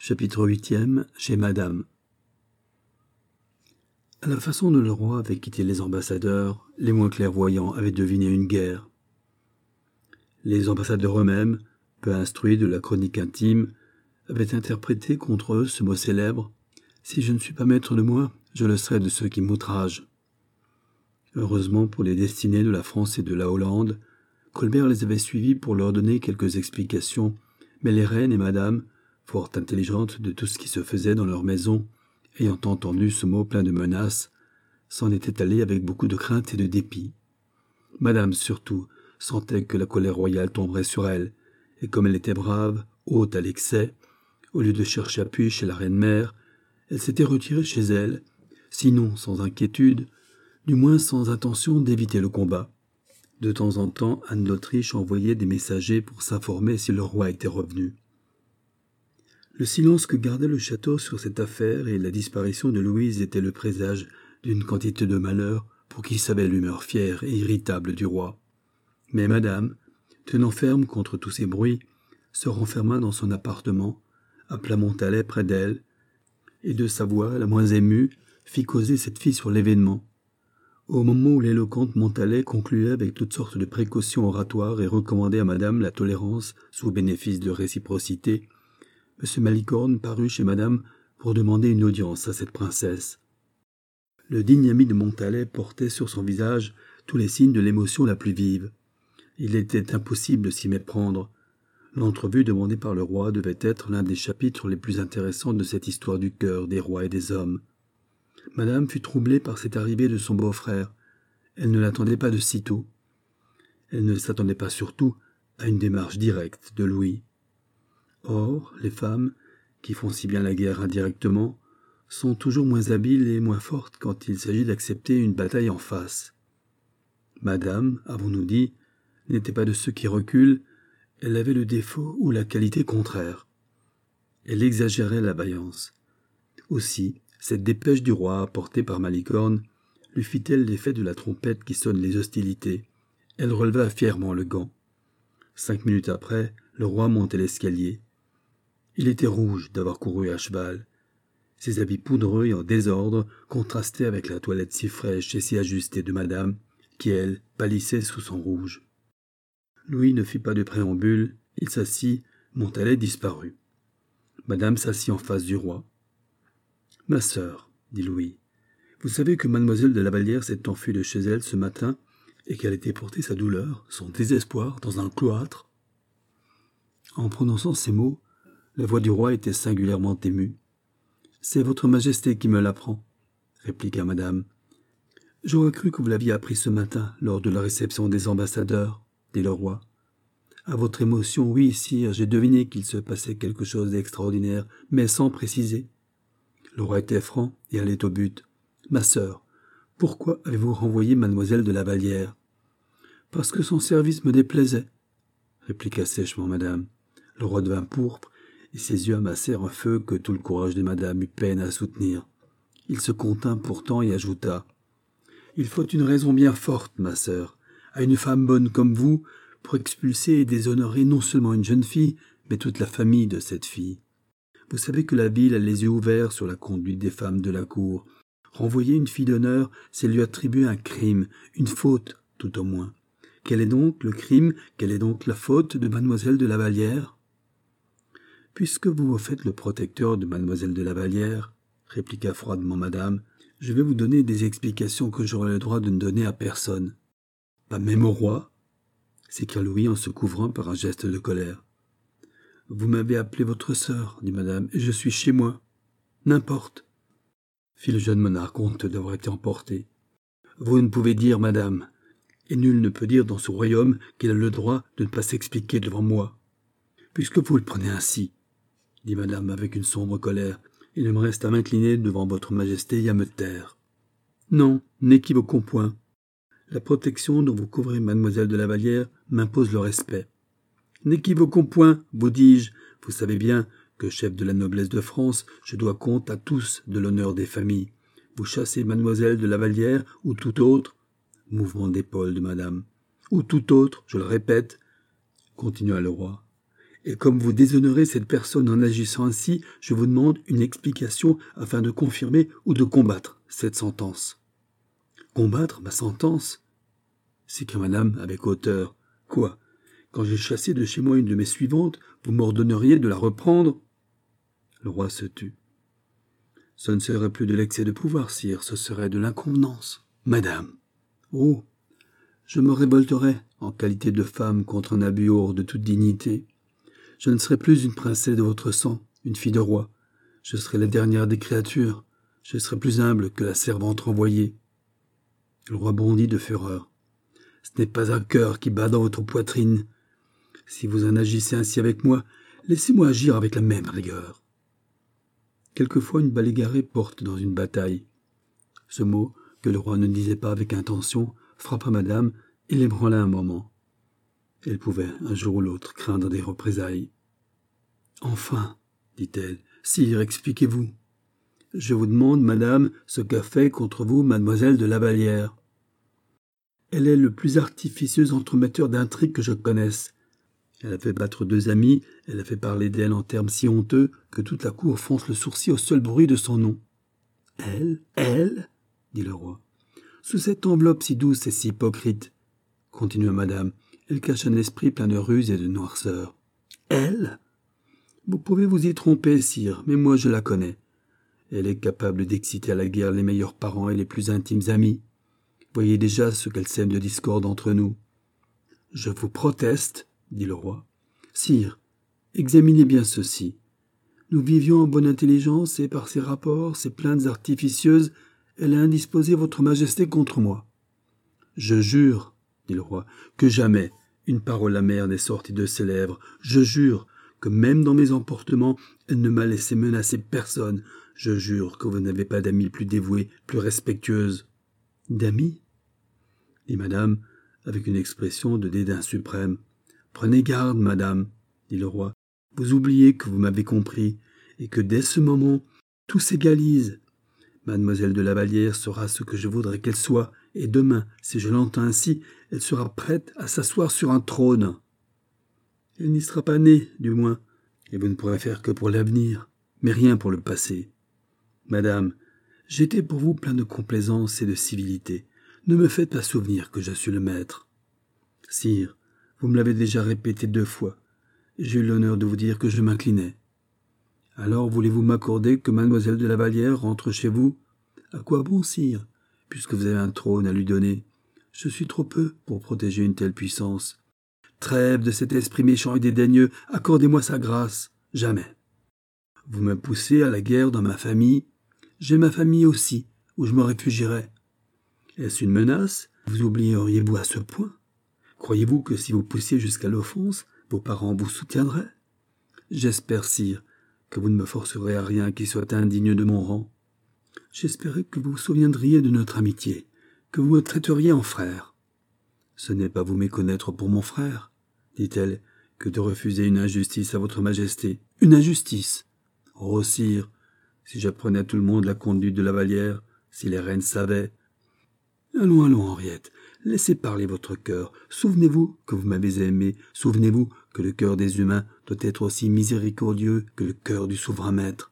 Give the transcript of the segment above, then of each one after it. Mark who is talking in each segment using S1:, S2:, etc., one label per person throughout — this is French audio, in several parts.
S1: Chapitre 8e, chez Madame. À la façon dont le roi avait quitté les ambassadeurs, les moins clairvoyants avaient deviné une guerre. Les ambassadeurs eux-mêmes, peu instruits de la chronique intime, avaient interprété contre eux ce mot célèbre « Si je ne suis pas maître de moi, je le serai de ceux qui m'outragent ». Heureusement pour les destinées de la France et de la Hollande, Colbert les avait suivis pour leur donner quelques explications, mais les reines et Madame, fort intelligentes de tout ce qui se faisait dans leur maison, ayant entendu ce mot plein de menaces, s'en étaient allées avec beaucoup de crainte et de dépit. Madame, surtout, sentait que la colère royale tomberait sur elle, et comme elle était brave, haute à l'excès, au lieu de chercher appui chez la reine-mère, elle s'était retirée chez elle, sinon sans inquiétude, du moins sans intention d'éviter le combat. De temps en temps, Anne d'Autriche envoyait des messagers pour s'informer si le roi était revenu. Le silence que gardait le château sur cette affaire et la disparition de Louise était le présage d'une quantité de malheur pour qui savait l'humeur fière et irritable du roi. Mais Madame, tenant ferme contre tous ces bruits, se renferma dans son appartement, appela Montalais près d'elle, et de sa voix la moins émue, fit causer cette fille sur l'événement. Au moment où l'éloquente Montalais concluait avec toutes sortes de précautions oratoires et recommandait à Madame la tolérance sous bénéfice de réciprocité, M. Malicorne parut chez Madame pour demander une audience à cette princesse. Le digne ami de Montalais portait sur son visage tous les signes de l'émotion la plus vive. Il était impossible de s'y méprendre. L'entrevue demandée par le roi devait être l'un des chapitres les plus intéressants de cette histoire du cœur des rois et des hommes. Madame fut troublée par cette arrivée de son beau-frère. Elle ne l'attendait pas de sitôt. Elle ne s'attendait pas surtout à une démarche directe de Louis. Or, les femmes, qui font si bien la guerre indirectement, sont toujours moins habiles et moins fortes quand il s'agit d'accepter une bataille en face. Madame, avons-nous dit, n'était pas de ceux qui reculent, elle avait le défaut ou la qualité contraire. Elle exagérait la vaillance. Aussi, cette dépêche du roi apportée par Malicorne lui fit-elle l'effet de la trompette qui sonne les hostilités. Elle releva fièrement le gant. 5 minutes après, le roi montait l'escalier. Il était rouge d'avoir couru à cheval. Ses habits poudreux et en désordre contrastaient avec la toilette si fraîche et si ajustée de Madame, qui, elle, pâlissait sous son rouge. Louis ne fit pas de préambule, il s'assit, Montalais disparut. Madame s'assit en face du roi. « Ma sœur, dit Louis, vous savez que mademoiselle de la Vallière s'est enfuie de chez elle ce matin et qu'elle était porter sa douleur, son désespoir, dans un cloître. » En prononçant ces mots, la voix du roi était singulièrement émue. « C'est votre majesté qui me l'apprend, » répliqua madame. « J'aurais cru que vous l'aviez appris ce matin, lors de la réception des ambassadeurs, » dit le roi. « À votre émotion, oui, sire, j'ai deviné qu'il se passait quelque chose d'extraordinaire, mais sans préciser. » Le roi était franc et allait au but. « Ma sœur, pourquoi avez-vous renvoyé mademoiselle de la Vallière ?»« Parce que son service me déplaisait, » répliqua sèchement madame. Le roi devint pourpre, et ses yeux amassèrent un feu que tout le courage de madame eut peine à soutenir. Il se contint pourtant et ajouta « Il faut une raison bien forte, ma sœur, à une femme bonne comme vous, pour expulser et déshonorer non seulement une jeune fille, mais toute la famille de cette fille. Vous savez que la ville a les yeux ouverts sur la conduite des femmes de la cour. Renvoyer une fille d'honneur, c'est lui attribuer un crime, une faute, tout au moins. Quel est donc le crime, quelle est donc la faute de mademoiselle de la Vallière ?»« Puisque vous vous faites le protecteur de mademoiselle de la Vallière, répliqua froidement madame, je vais vous donner des explications que j'aurai le droit de ne donner à personne. »« Pas même au roi ?» s'écria Louis en se couvrant par un geste de colère. « Vous m'avez appelé votre sœur, dit madame, et je suis chez moi. N'importe, fit le jeune monarque honteux d'avoir été emporté. Vous ne pouvez dire, madame, et nul ne peut dire dans ce royaume qu'il a le droit de ne pas s'expliquer devant moi. Puisque vous le prenez ainsi, dit madame avec une sombre colère, il ne me reste à m'incliner devant votre majesté et à me taire. Non, n'équivoquons point. La protection dont vous couvrez mademoiselle de la Vallière m'impose le respect. N'équivoquons point, vous dis-je, vous savez bien que, chef de la noblesse de France, je dois compte à tous de l'honneur des familles. Vous chassez mademoiselle de la Vallière ou tout autre, mouvement d'épaule de madame, ou tout autre, je le répète, continua le roi, Et comme vous déshonorez cette personne en agissant ainsi, je vous demande une explication afin de confirmer ou de combattre cette sentence. » »« Combattre ma sentence ?» s'écria madame avec hauteur. « Quoi ? Quand j'ai chassé de chez moi une de mes suivantes, vous m'ordonneriez de la reprendre ?» Le roi se tut. « Ce ne serait plus de l'excès de pouvoir, sire, ce serait de l'inconvenance. »« Madame !»« Oh ! Je me révolterais en qualité de femme contre un abus hors de toute dignité. Je ne serai plus une princesse de votre sang, une fille de roi. Je serai la dernière des créatures. Je serai plus humble que la servante renvoyée. » Le roi bondit de fureur. « Ce n'est pas un cœur qui bat dans votre poitrine. Si vous en agissez ainsi avec moi, laissez-moi agir avec la même rigueur. » Quelquefois une balle égarée porte dans une bataille. Ce mot, que le roi ne disait pas avec intention, frappa madame et l'ébranla un moment. Elle pouvait, un jour ou l'autre, craindre des représailles. « Enfin, dit-elle, sire, expliquez-vous. Je vous demande, madame, ce qu'a fait contre vous mademoiselle de Lavallière. Elle est le plus artificieux entremetteur d'intrigues que je connaisse. Elle a fait battre 2 amis, elle a fait parler d'elle en termes si honteux que toute la cour fronce le sourcil au seul bruit de son nom. »« Elle, dit le roi. « Sous cette enveloppe si douce et si hypocrite, continua madame, elle cache un esprit plein de ruse et de noirceur. Elle ? Vous pouvez vous y tromper, sire, mais moi je la connais. Elle est capable d'exciter à la guerre les meilleurs parents et les plus intimes amis. Voyez déjà ce qu'elle sème de discorde entre nous. »« Je vous proteste, dit le roi. Sire, examinez bien ceci. Nous vivions en bonne intelligence et par ses rapports, ses plaintes artificieuses, elle a indisposé votre majesté contre moi. Je jure, dit le roi, que jamais une parole amère n'est sortie de ses lèvres. Je jure que même dans mes emportements, elle ne m'a laissé menacer personne. Je jure que vous n'avez pas d'amie plus dévouée, plus respectueuse. »« D'amie ?» dit madame, avec une expression de dédain suprême. « Prenez garde, madame, dit le roi. Vous oubliez que vous m'avez compris, et que dès ce moment, tout s'égalise. Mademoiselle de Lavallière sera ce que je voudrais qu'elle soit, et demain, si je l'entends ainsi, elle sera prête à s'asseoir sur un trône. Elle n'y sera pas née, du moins, et vous ne pourrez faire que pour l'avenir, mais rien pour le passé. Madame, j'étais pour vous plein de complaisance et de civilité. Ne me faites pas souvenir que je suis le maître. Sire, vous me l'avez déjà répété 2 fois, et j'ai eu l'honneur de vous dire que je m'inclinais. Alors voulez-vous m'accorder que mademoiselle de Lavallière rentre chez vous? À quoi bon, sire, puisque vous avez un trône à lui donner? Je suis trop peu pour protéger une telle puissance. Trêve de cet esprit méchant et dédaigneux, accordez-moi sa grâce. Jamais. Vous me poussez à la guerre dans ma famille. J'ai ma famille aussi, où je me réfugierai. Est-ce une menace? Vous oublieriez-vous à ce point? Croyez-vous que si vous poussiez jusqu'à l'offense, vos parents vous soutiendraient? J'espère, sire, que vous ne me forcerez à rien qui soit indigne de mon rang. J'espérais que vous vous souviendriez de notre amitié, que vous me traiteriez en frère. Ce n'est pas vous méconnaître pour mon frère, dit-elle, que de refuser une injustice à votre majesté. Une injustice? Oh, sire, si j'apprenais à tout le monde la conduite de Lavallière, si les reines savaient. Allons, Henriette, laissez parler votre cœur. Souvenez-vous que vous m'avez aimé. Souvenez-vous que le cœur des humains doit être aussi miséricordieux que le cœur du souverain maître.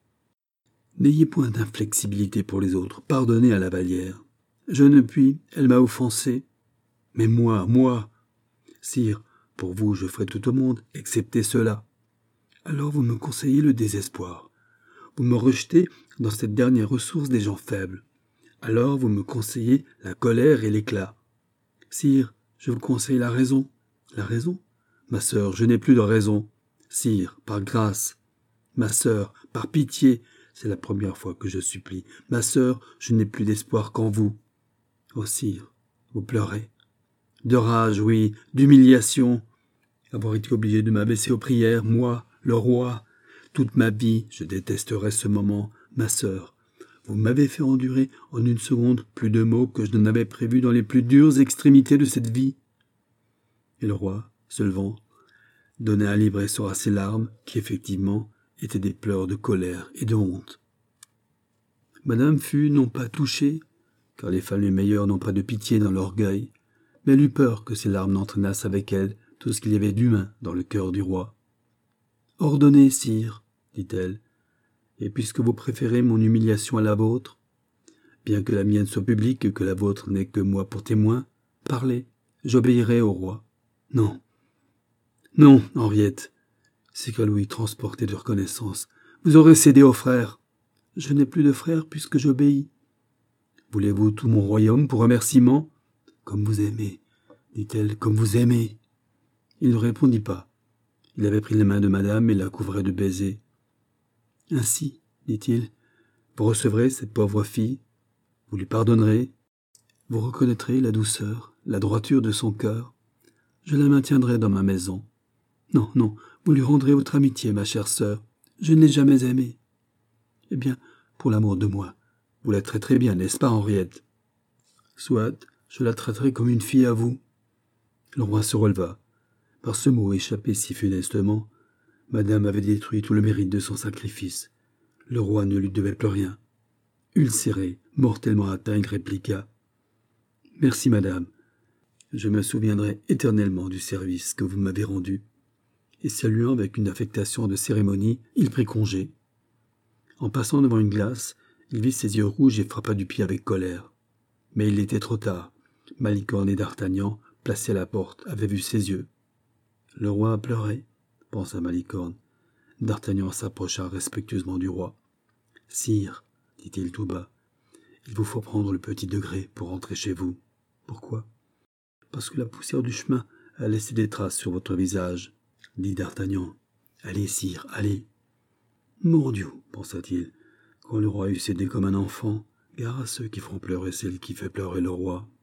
S1: N'ayez point d'inflexibilité pour les autres. Pardonnez à Lavallière. Je ne puis, elle m'a offensé. Mais moi, sire, pour vous je ferai tout au monde, excepté cela. Alors vous me conseillez le désespoir. Vous me rejetez dans cette dernière ressource des gens faibles. Alors vous me conseillez la colère et l'éclat. Sire, je vous conseille la raison. La raison? Ma sœur, je n'ai plus de raison. Sire, par grâce. Ma sœur, par pitié, c'est la première fois que je supplie. Ma sœur, je n'ai plus d'espoir qu'en vous. Oh sire, vous pleurez. De rage, oui, d'humiliation. Avoir été obligé de m'abaisser aux prières, moi, le roi. Toute ma vie, je détesterai ce moment. Ma sœur, vous m'avez fait endurer en une seconde plus de maux que je n'en avais prévu dans les plus dures extrémités de cette vie. Et le roi, se levant, donna un libre essor à ses larmes, qui effectivement étaient des pleurs de colère et de honte. Madame fut non pas touchée, car les femmes les meilleures n'ont pas de pitié dans l'orgueil, mais elle eut peur que ses larmes n'entraînassent avec elles tout ce qu'il y avait d'humain dans le cœur du roi. Ordonnez, sire, dit-elle, et puisque vous préférez mon humiliation à la vôtre, bien que la mienne soit publique et que la vôtre n'ait que moi pour témoin, parlez, j'obéirai au roi. Non, non, Henriette, s'écria Louis, transporté de reconnaissance, vous aurez cédé aux frères. Je n'ai plus de frères puisque j'obéis. Voulez-vous tout mon royaume pour remerciement? Comme vous aimez, dit-elle, comme vous aimez. Il ne répondit pas. Il avait pris les mains de madame et la couvrait de baisers. Ainsi, dit-il, vous recevrez cette pauvre fille, vous lui pardonnerez, vous reconnaîtrez la douceur, la droiture de son cœur. Je la maintiendrai dans ma maison. Non, non, vous lui rendrez votre amitié, ma chère sœur. Je ne l'ai jamais aimée. Eh bien, pour l'amour de moi, vous la traiterez bien, n'est-ce pas, Henriette? Soit, je la traiterai comme une fille à vous. Le roi se releva. Par ce mot échappé si funestement, madame avait détruit tout le mérite de son sacrifice. Le roi ne lui devait plus rien. Ulcéré, mortellement atteint, il répliqua « Merci, madame. Je me souviendrai éternellement du service que vous m'avez rendu. » Et saluant avec une affectation de cérémonie, il prit congé. En passant devant une glace, il vit ses yeux rouges et frappa du pied avec colère. Mais il était trop tard. Malicorne et d'Artagnan, placés à la porte, avaient vu ses yeux. Le roi a pleuré, pensa Malicorne. D'Artagnan s'approcha respectueusement du roi. « Sire, dit-il tout bas, il vous faut prendre le petit degré pour rentrer chez vous. Pourquoi? Parce que la poussière du chemin a laissé des traces sur votre visage, dit d'Artagnan. Allez, sire, allez. Mon Dieu, pensa-t-il, quand le roi eut cédé comme un enfant, gare à ceux qui feront pleurer celle qui fait pleurer le roi.